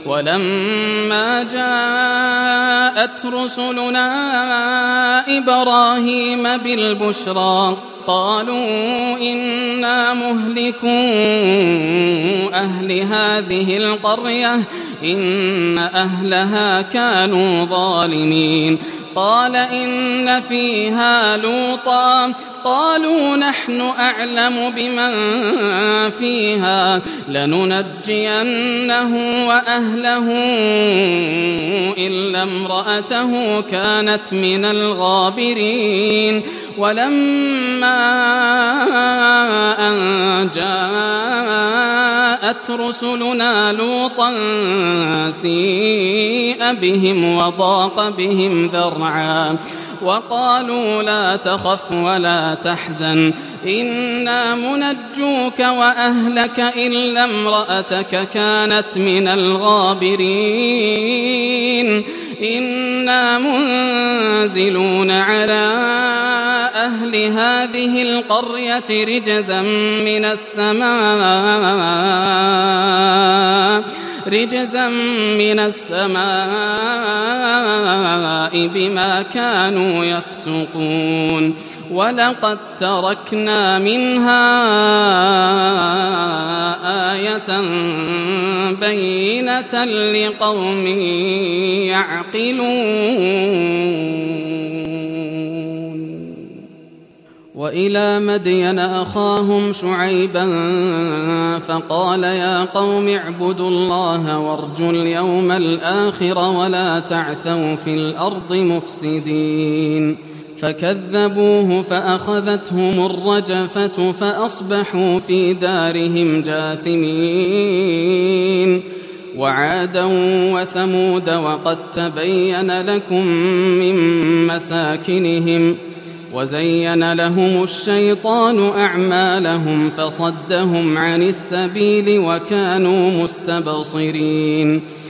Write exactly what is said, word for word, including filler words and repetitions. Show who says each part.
Speaker 1: ولما جاءت رسلنا إبراهيم بالبشرى قالوا إنا مهلكو أهل هذه القرية إن أهلها كانوا ظالمين قال إن فيها لوطا قالوا نحن أعلم بمن فيها لننجينه وأهله إلا امرأته كانت من الغابرين ولما أن جاءت رسلنا لوطا سيء بهم وضاق بهم ذرعا وقالوا لا تخف ولا تحزن إنا منجوك وأهلك إلا امرأتك كانت من الغابرين إنا منزلون على أهل هذه القرية رجزا من السماء رجزا من السماء بما كانوا يفسقون ولقد تركنا منها آية بينة لقوم يعقلون وإلى مدين أخاهم شعيبا فقال يا قوم اعبدوا الله وارجوا اليوم الآخر ولا تعثوا في الأرض مفسدين فكذبوه فأخذتهم الرجفة فأصبحوا في دارهم جاثمين وعادا وثمود وقد تبين لكم من مساكنهم وزين لهم الشيطان أعمالهم فصدهم عن السبيل وكانوا مستبصرين